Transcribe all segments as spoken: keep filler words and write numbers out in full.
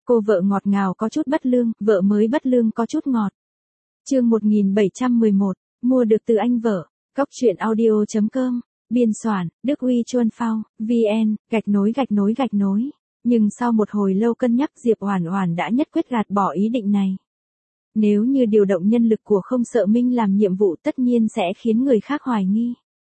Cô vợ ngọt ngào có chút bất lương, vợ mới bất lương có chút ngọt. Chương một nghìn bảy trăm mười một, mua được từ anh vợ. Cóc truyện audio chấm com, biên soạn, Đức Huy Chuân Phao, vn, gạch nối gạch nối gạch nối. Nhưng sau một hồi lâu cân nhắc Diệp Oản Oản đã nhất quyết gạt bỏ ý định này. Nếu như điều động nhân lực của Không Sợ Minh làm nhiệm vụ tất nhiên sẽ khiến người khác hoài nghi.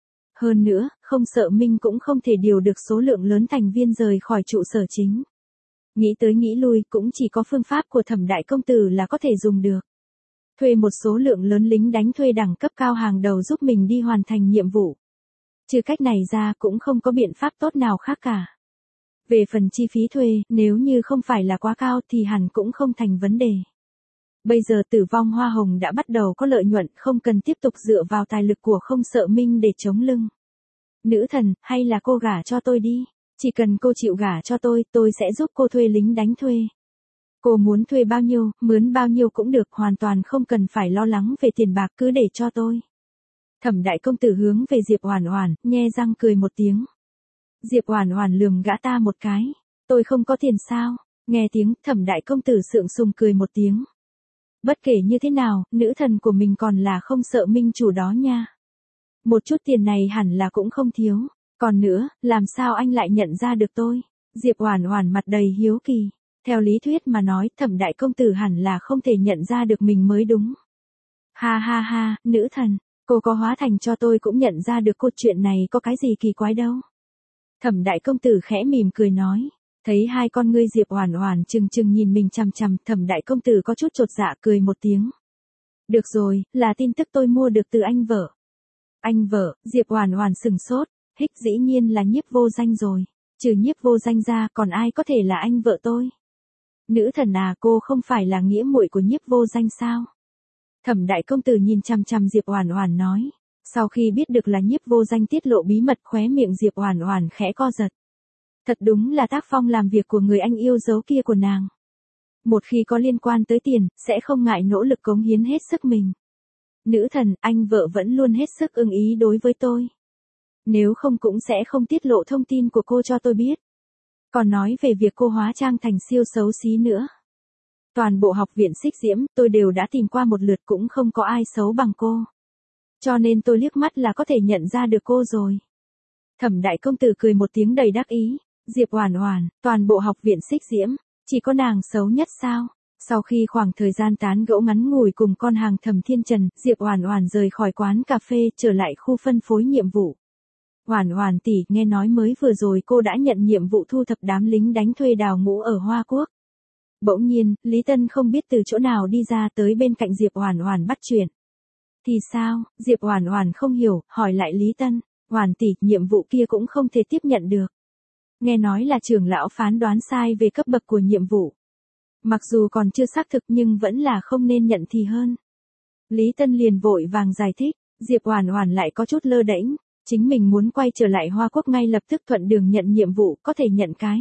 Hơn nữa, Không Sợ Minh cũng không thể điều được số lượng lớn thành viên rời khỏi trụ sở chính. Nghĩ tới nghĩ lui cũng chỉ có phương pháp của Thẩm đại công tử là có thể dùng được. Thuê một số lượng lớn lính đánh thuê đẳng cấp cao hàng đầu giúp mình đi hoàn thành nhiệm vụ. Trừ cách này ra cũng không có biện pháp tốt nào khác cả. Về phần chi phí thuê, nếu như không phải là quá cao thì hẳn cũng không thành vấn đề. Bây giờ Tử Vong Hoa Hồng đã bắt đầu có lợi nhuận, không cần tiếp tục dựa vào tài lực của Không Sợ Minh để chống lưng. Nữ thần, hay là cô gả cho tôi đi. Chỉ cần cô chịu gả cho tôi, tôi sẽ giúp cô thuê lính đánh thuê. Cô muốn thuê bao nhiêu, mướn bao nhiêu cũng được, hoàn toàn không cần phải lo lắng về tiền bạc, cứ để cho tôi. Thẩm đại công tử hướng về Diệp Oản Oản, nhe răng cười một tiếng. Diệp Oản Oản lườm gã ta một cái. Tôi không có tiền sao? Nghe tiếng, Thẩm đại công tử sượng sùng cười một tiếng. Bất kể như thế nào, nữ thần của mình còn là Không Sợ Minh chủ đó nha. Một chút tiền này hẳn là cũng không thiếu. Còn nữa, làm sao anh lại nhận ra được tôi? Diệp Oản Oản mặt đầy hiếu kỳ. Theo lý thuyết mà nói, Thẩm đại công tử hẳn là không thể nhận ra được mình mới đúng. Ha ha ha, nữ thần, cô có hóa thành cho tôi cũng nhận ra được, cô chuyện này có cái gì kỳ quái đâu. Thẩm đại công tử khẽ mỉm cười nói. Thấy hai con ngươi Diệp Oản Oản trừng trừng nhìn mình chằm chằm, Thẩm đại công tử có chút chột dạ cười một tiếng. Được rồi, là tin tức tôi mua được từ anh vợ. Anh vợ? Diệp Oản Oản sững sốt, hích dĩ nhiên là Nhiếp Vô Danh rồi. Trừ Nhiếp Vô Danh ra còn ai có thể là anh vợ tôi? Nữ thần à, cô không phải là nghĩa muội của Nhiếp Vô Danh sao? Thẩm đại công tử nhìn chằm chằm Diệp Oản Oản nói. Sau khi biết được là Nhiếp Vô Danh tiết lộ bí mật, khóe miệng Diệp Oản Oản khẽ co giật. Thật đúng là tác phong làm việc của người anh yêu dấu kia của nàng. Một khi có liên quan tới tiền, sẽ không ngại nỗ lực cống hiến hết sức mình. Nữ thần, anh vợ vẫn luôn hết sức ưng ý đối với tôi. Nếu không cũng sẽ không tiết lộ thông tin của cô cho tôi biết. Còn nói về việc cô hóa trang thành siêu xấu xí nữa. Toàn bộ học viện Xích Diễm, tôi đều đã tìm qua một lượt cũng không có ai xấu bằng cô. Cho nên tôi liếc mắt là có thể nhận ra được cô rồi. Thẩm đại công tử cười một tiếng đầy đắc ý. Diệp Oản Oản, toàn bộ học viện Xích Diễm, chỉ có nàng xấu nhất sao? Sau khi khoảng thời gian tán gẫu ngắn ngủi cùng con hàng Thẩm Thiên Trần, Diệp Oản Oản rời khỏi quán cà phê trở lại khu phân phối nhiệm vụ. Oản Oản tỷ, nghe nói mới vừa rồi cô đã nhận nhiệm vụ thu thập đám lính đánh thuê đào ngũ ở Hoa Quốc. Bỗng nhiên, Lý Tân không biết từ chỗ nào đi ra tới bên cạnh Diệp Oản Oản bắt chuyện. Thì sao? Diệp Oản Oản không hiểu, hỏi lại Lý Tân. Oản tỷ, nhiệm vụ kia cũng không thể tiếp nhận được. Nghe nói là trưởng lão phán đoán sai về cấp bậc của nhiệm vụ. Mặc dù còn chưa xác thực nhưng vẫn là không nên nhận thì hơn. Lý Tân liền vội vàng giải thích, Diệp Oản Oản lại có chút lơ đễnh, chính mình muốn quay trở lại Hoa Quốc ngay lập tức thuận đường nhận nhiệm vụ, có thể nhận cái.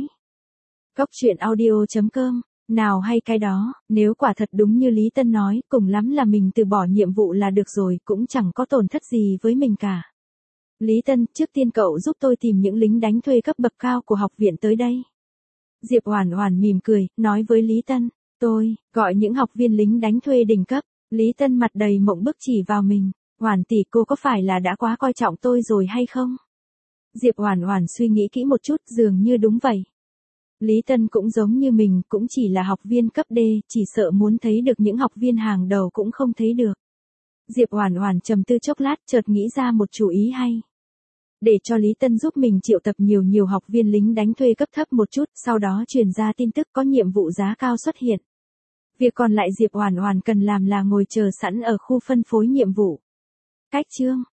Cóc truyện audio chấm com, nào hay cái đó, nếu quả thật đúng như Lý Tân nói, cùng lắm là mình từ bỏ nhiệm vụ là được rồi, cũng chẳng có tổn thất gì với mình cả. Lý Tân, trước tiên cậu giúp tôi tìm những lính đánh thuê cấp bậc cao của học viện tới đây. Diệp Oản Oản mỉm cười, nói với Lý Tân, tôi, gọi những học viên lính đánh thuê đỉnh cấp. Lý Tân mặt đầy mộng bức chỉ vào mình, Oản tỷ, cô có phải là đã quá coi trọng tôi rồi hay không? Diệp Oản Oản suy nghĩ kỹ một chút, dường như đúng vậy. Lý Tân cũng giống như mình, cũng chỉ là học viên cấp D, chỉ sợ muốn thấy được những học viên hàng đầu cũng không thấy được. Diệp Oản Oản trầm tư chốc lát, chợt nghĩ ra một chủ ý hay. Để cho Lý Tân giúp mình triệu tập nhiều nhiều học viên lính đánh thuê cấp thấp một chút, sau đó truyền ra tin tức có nhiệm vụ giá cao xuất hiện. Việc còn lại Diệp Oản Oản cần làm là ngồi chờ sẵn ở khu phân phối nhiệm vụ. Cách chương